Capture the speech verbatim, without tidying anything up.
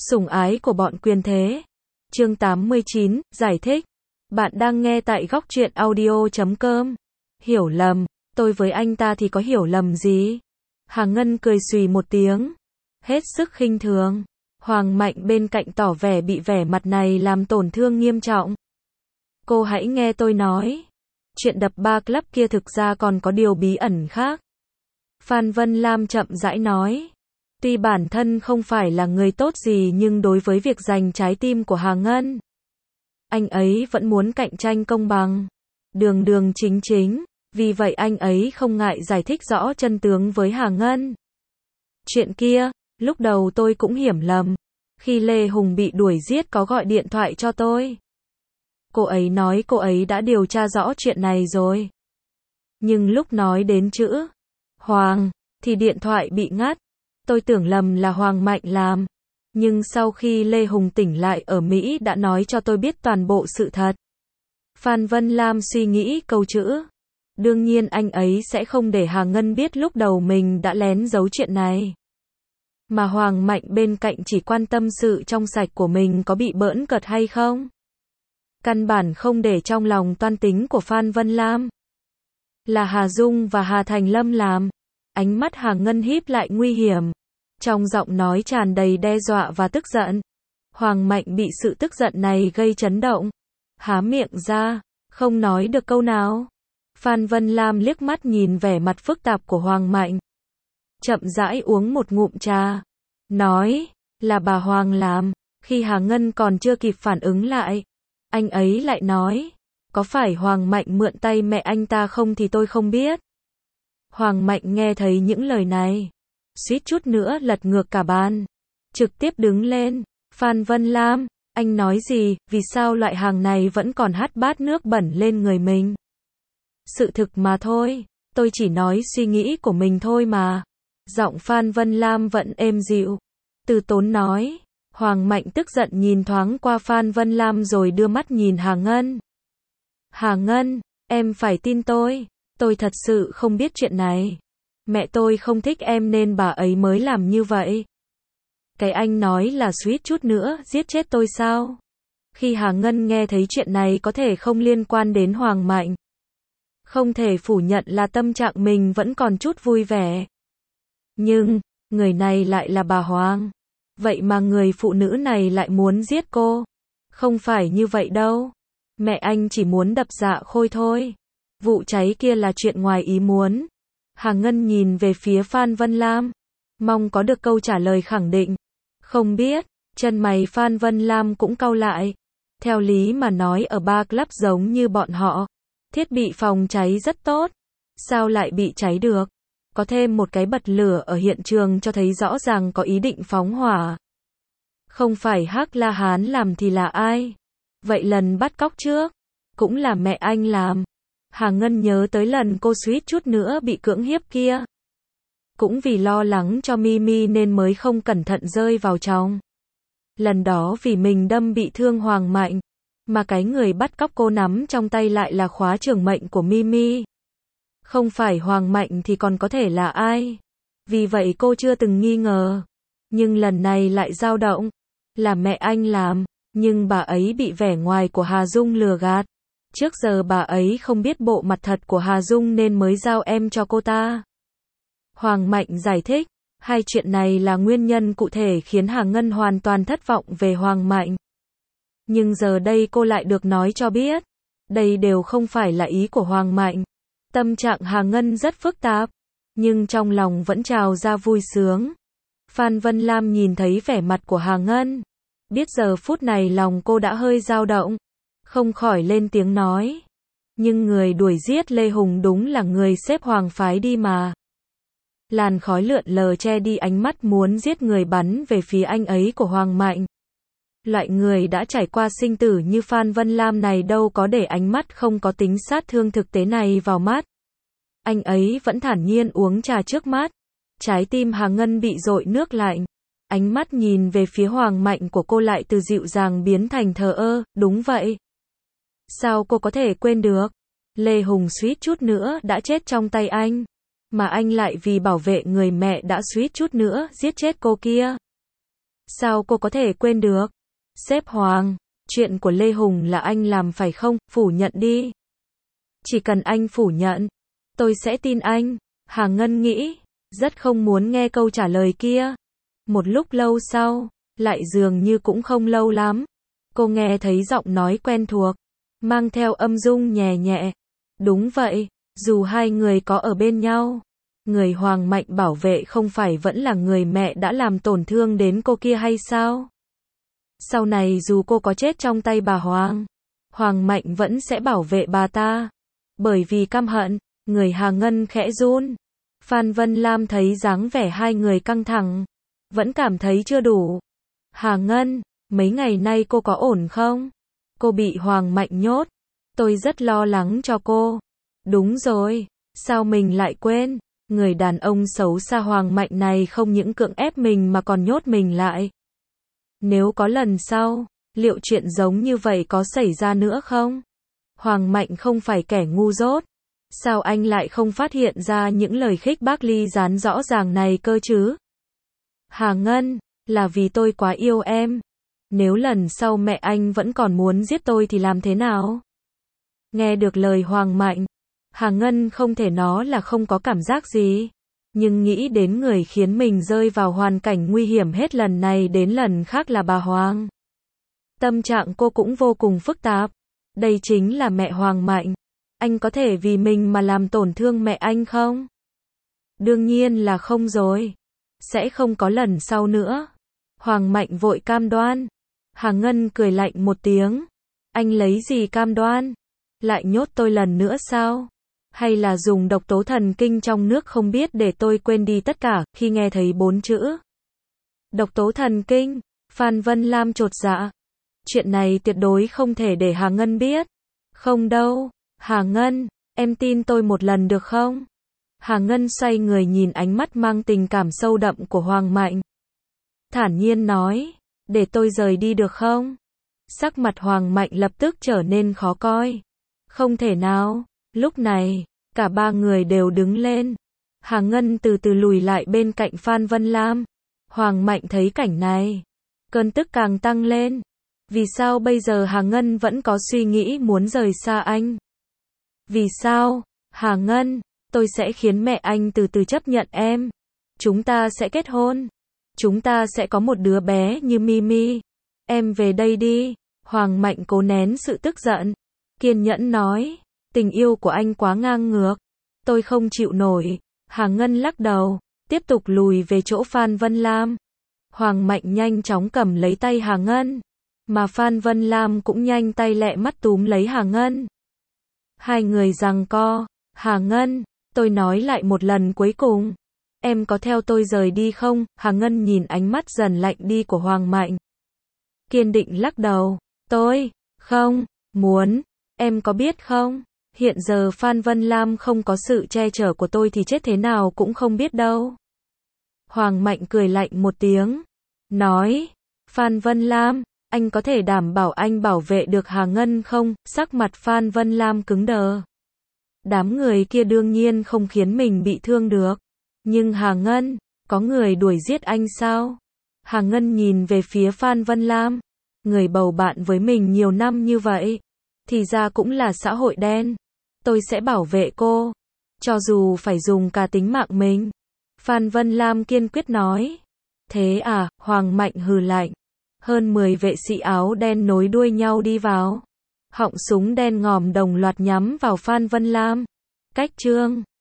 Sủng ái của bọn quyền thế. Chương tám mươi chín, giải thích. Bạn đang nghe tại góc truyện audio chấm com. Hiểu lầm, tôi với anh ta thì có hiểu lầm gì? Hà Ngân cười xùy một tiếng. Hết sức khinh thường. Hoàng Mạnh bên cạnh tỏ vẻ bị vẻ mặt này làm tổn thương nghiêm trọng. Cô hãy nghe tôi nói. Chuyện đập ba club kia thực ra còn có điều bí ẩn khác. Phan Vân Lam chậm rãi nói. Tuy bản thân không phải là người tốt gì nhưng đối với việc giành trái tim của Hà Ngân, anh ấy vẫn muốn cạnh tranh công bằng, đường đường chính chính, vì vậy anh ấy không ngại giải thích rõ chân tướng với Hà Ngân. Chuyện kia, lúc đầu tôi cũng hiểu lầm, khi Lê Hùng bị đuổi giết có gọi điện thoại cho tôi. Cô ấy nói cô ấy đã điều tra rõ chuyện này rồi. Nhưng lúc nói đến chữ Hoàng, thì điện thoại bị ngắt. Tôi tưởng lầm là Hoàng Mạnh làm. Nhưng sau khi Lê Hùng tỉnh lại ở Mỹ đã nói cho tôi biết toàn bộ sự thật. Phan Vân Lam suy nghĩ câu chữ. Đương nhiên anh ấy sẽ không để Hà Ngân biết lúc đầu mình đã lén giấu chuyện này. Mà Hoàng Mạnh bên cạnh chỉ quan tâm sự trong sạch của mình có bị bỡn cợt hay không. Căn bản không để trong lòng toan tính của Phan Vân Lam. Là Hà Dung và Hà Thành Lâm làm. Ánh mắt Hà Ngân híp lại nguy hiểm. Trong giọng nói tràn đầy đe dọa và tức giận. Hoàng Mạnh bị sự tức giận này gây chấn động. Há miệng ra, không nói được câu nào. Phan Vân Lam liếc mắt nhìn vẻ mặt phức tạp của Hoàng Mạnh. Chậm rãi uống một ngụm trà. Nói, là bà Hoàng làm. Khi Hà Ngân còn chưa kịp phản ứng lại, anh ấy lại nói, có phải Hoàng Mạnh mượn tay mẹ anh ta không thì tôi không biết. Hoàng Mạnh nghe thấy những lời này, suýt chút nữa lật ngược cả bàn, trực tiếp đứng lên. Phan Vân Lam, anh nói gì, vì sao loại hàng này vẫn còn hắt bát nước bẩn lên người mình? Sự thực mà thôi, tôi chỉ nói suy nghĩ của mình thôi mà. Giọng Phan Vân Lam vẫn êm dịu, từ tốn nói. Hoàng Mạnh tức giận nhìn thoáng qua Phan Vân Lam rồi đưa mắt nhìn Hà Ngân. Hà Ngân, em phải tin tôi. Tôi thật sự không biết chuyện này. Mẹ tôi không thích em nên bà ấy mới làm như vậy. Cái anh nói là suýt chút nữa giết chết tôi sao? Khi Hà Ngân nghe thấy chuyện này có thể không liên quan đến Hoàng Mạnh. Không thể phủ nhận là tâm trạng mình vẫn còn chút vui vẻ. Nhưng, người này lại là bà Hoàng. Vậy mà người phụ nữ này lại muốn giết cô. Không phải như vậy đâu. Mẹ anh chỉ muốn đập dạ khôi thôi. Vụ cháy kia là chuyện ngoài ý muốn. Hà Ngân nhìn về phía Phan Vân Lam, mong có được câu trả lời khẳng định. Không biết, chân mày Phan Vân Lam cũng cau lại. Theo lý mà nói ở ba club giống như bọn họ, thiết bị phòng cháy rất tốt. Sao lại bị cháy được? Có thêm một cái bật lửa ở hiện trường cho thấy rõ ràng có ý định phóng hỏa. Không phải Hắc La Hán làm thì là ai? Vậy lần bắt cóc trước, cũng là mẹ anh làm. Hà Ngân nhớ tới lần cô suýt chút nữa bị cưỡng hiếp kia. Cũng vì lo lắng cho Mimi nên mới không cẩn thận rơi vào trong. Lần đó vì mình đâm bị thương Hoàng Mạnh, mà cái người bắt cóc cô nắm trong tay lại là khóa trường mệnh của Mimi. Không phải Hoàng Mạnh thì còn có thể là ai? Vì vậy cô chưa từng nghi ngờ. Nhưng lần này lại dao động. Là mẹ anh làm, nhưng bà ấy bị vẻ ngoài của Hà Dung lừa gạt. Trước giờ bà ấy không biết bộ mặt thật của Hà Dung nên mới giao em cho cô ta. Hoàng Mạnh giải thích, hai chuyện này là nguyên nhân cụ thể khiến Hà Ngân hoàn toàn thất vọng về Hoàng Mạnh. Nhưng giờ đây cô lại được nói cho biết, đây đều không phải là ý của Hoàng Mạnh. Tâm trạng Hà Ngân rất phức tạp, nhưng trong lòng vẫn trào ra vui sướng. Phan Vân Lam nhìn thấy vẻ mặt của Hà Ngân, biết giờ phút này lòng cô đã hơi dao động. Không khỏi lên tiếng nói. Nhưng người đuổi giết Lê Hùng đúng là người xếp Hoàng phái đi mà. Làn khói lượn lờ che đi ánh mắt muốn giết người bắn về phía anh ấy của Hoàng Mạnh. Loại người đã trải qua sinh tử như Phan Vân Lam này đâu có để ánh mắt không có tính sát thương thực tế này vào mắt. Anh ấy vẫn thản nhiên uống trà trước mắt. Trái tim Hà Ngân bị dội nước lạnh. Ánh mắt nhìn về phía Hoàng Mạnh của cô lại từ dịu dàng biến thành thờ ơ, đúng vậy. Sao cô có thể quên được? Lê Hùng suýt chút nữa đã chết trong tay anh. Mà anh lại vì bảo vệ người mẹ đã suýt chút nữa giết chết cô kia. Sao cô có thể quên được? Sếp Hoàng, chuyện của Lê Hùng là anh làm phải không? Phủ nhận đi. Chỉ cần anh phủ nhận, tôi sẽ tin anh. Hà Ngân nghĩ, rất không muốn nghe câu trả lời kia. Một lúc lâu sau, lại dường như cũng không lâu lắm. Cô nghe thấy giọng nói quen thuộc, mang theo âm dung nhẹ nhẹ. Đúng vậy, dù hai người có ở bên nhau, người Hoàng Mạnh bảo vệ không phải vẫn là người mẹ đã làm tổn thương đến cô kia hay sao? Sau này dù cô có chết trong tay bà Hoàng, Hoàng Mạnh vẫn sẽ bảo vệ bà ta. Bởi vì căm hận, người Hà Ngân khẽ run. Phan Vân Lam thấy dáng vẻ hai người căng thẳng, vẫn cảm thấy chưa đủ. Hà Ngân, mấy ngày nay cô có ổn không? Cô bị Hoàng Mạnh nhốt. Tôi rất lo lắng cho cô. Đúng rồi, sao mình lại quên? Người đàn ông xấu xa Hoàng Mạnh này không những cưỡng ép mình mà còn nhốt mình lại. Nếu có lần sau, liệu chuyện giống như vậy có xảy ra nữa không? Hoàng Mạnh không phải kẻ ngu dốt. Sao anh lại không phát hiện ra những lời khích bác ly gián rõ ràng này cơ chứ? Hà Ngân, là vì tôi quá yêu em. Nếu lần sau mẹ anh vẫn còn muốn giết tôi thì làm thế nào? Nghe được lời Hoàng Mạnh, Hà Ngân không thể nói là không có cảm giác gì. Nhưng nghĩ đến người khiến mình rơi vào hoàn cảnh nguy hiểm hết lần này đến lần khác là bà Hoàng. Tâm trạng cô cũng vô cùng phức tạp. Đây chính là mẹ Hoàng Mạnh. Anh có thể vì mình mà làm tổn thương mẹ anh không? Đương nhiên là không rồi. Sẽ không có lần sau nữa. Hoàng Mạnh vội cam đoan. Hà Ngân cười lạnh một tiếng. Anh lấy gì cam đoan? Lại nhốt tôi lần nữa sao? Hay là dùng độc tố thần kinh trong nước không biết để tôi quên đi tất cả khi nghe thấy bốn chữ? Độc tố thần kinh, Phan Vân Lam chột dạ. Chuyện này tuyệt đối không thể để Hà Ngân biết. Không đâu, Hà Ngân, em tin tôi một lần được không? Hà Ngân xoay người nhìn ánh mắt mang tình cảm sâu đậm của Hoàng Mạnh. Thản nhiên nói, để tôi rời đi được không? Sắc mặt Hoàng Mạnh lập tức trở nên khó coi. Không thể nào. Lúc này, cả ba người đều đứng lên. Hà Ngân từ từ lùi lại bên cạnh Phan Vân Lam. Hoàng Mạnh thấy cảnh này, cơn tức càng tăng lên. Vì sao bây giờ Hà Ngân vẫn có suy nghĩ muốn rời xa anh? Vì sao? Hà Ngân, tôi sẽ khiến mẹ anh từ từ chấp nhận em. Chúng ta sẽ kết hôn. Chúng ta sẽ có một đứa bé như Mimi. Em về đây đi. Hoàng Mạnh cố nén sự tức giận, kiên nhẫn nói. Tình yêu của anh quá ngang ngược. Tôi không chịu nổi. Hà Ngân lắc đầu, tiếp tục lùi về chỗ Phan Vân Lam. Hoàng Mạnh nhanh chóng cầm lấy tay Hà Ngân. Mà Phan Vân Lam cũng nhanh tay lẹ mắt túm lấy Hà Ngân. Hai người giằng co. Hà Ngân, tôi nói lại một lần cuối cùng. Em có theo tôi rời đi không? Hà Ngân nhìn ánh mắt dần lạnh đi của Hoàng Mạnh. Kiên định lắc đầu. Tôi, không, muốn. Em có biết không? Hiện giờ Phan Vân Lam không có sự che chở của tôi thì chết thế nào cũng không biết đâu. Hoàng Mạnh cười lạnh một tiếng. Nói, Phan Vân Lam, anh có thể đảm bảo anh bảo vệ được Hà Ngân không? Sắc mặt Phan Vân Lam cứng đờ. Đám người kia đương nhiên không khiến mình bị thương được. Nhưng Hà Ngân, có người đuổi giết anh sao? Hà Ngân nhìn về phía Phan Vân Lam. Người bầu bạn với mình nhiều năm như vậy, thì ra cũng là xã hội đen. Tôi sẽ bảo vệ cô, cho dù phải dùng cả tính mạng mình. Phan Vân Lam kiên quyết nói. Thế à? Hoàng Mạnh hừ lạnh. Hơn mười vệ sĩ áo đen nối đuôi nhau đi vào. Họng súng đen ngòm đồng loạt nhắm vào Phan Vân Lam. Cách chương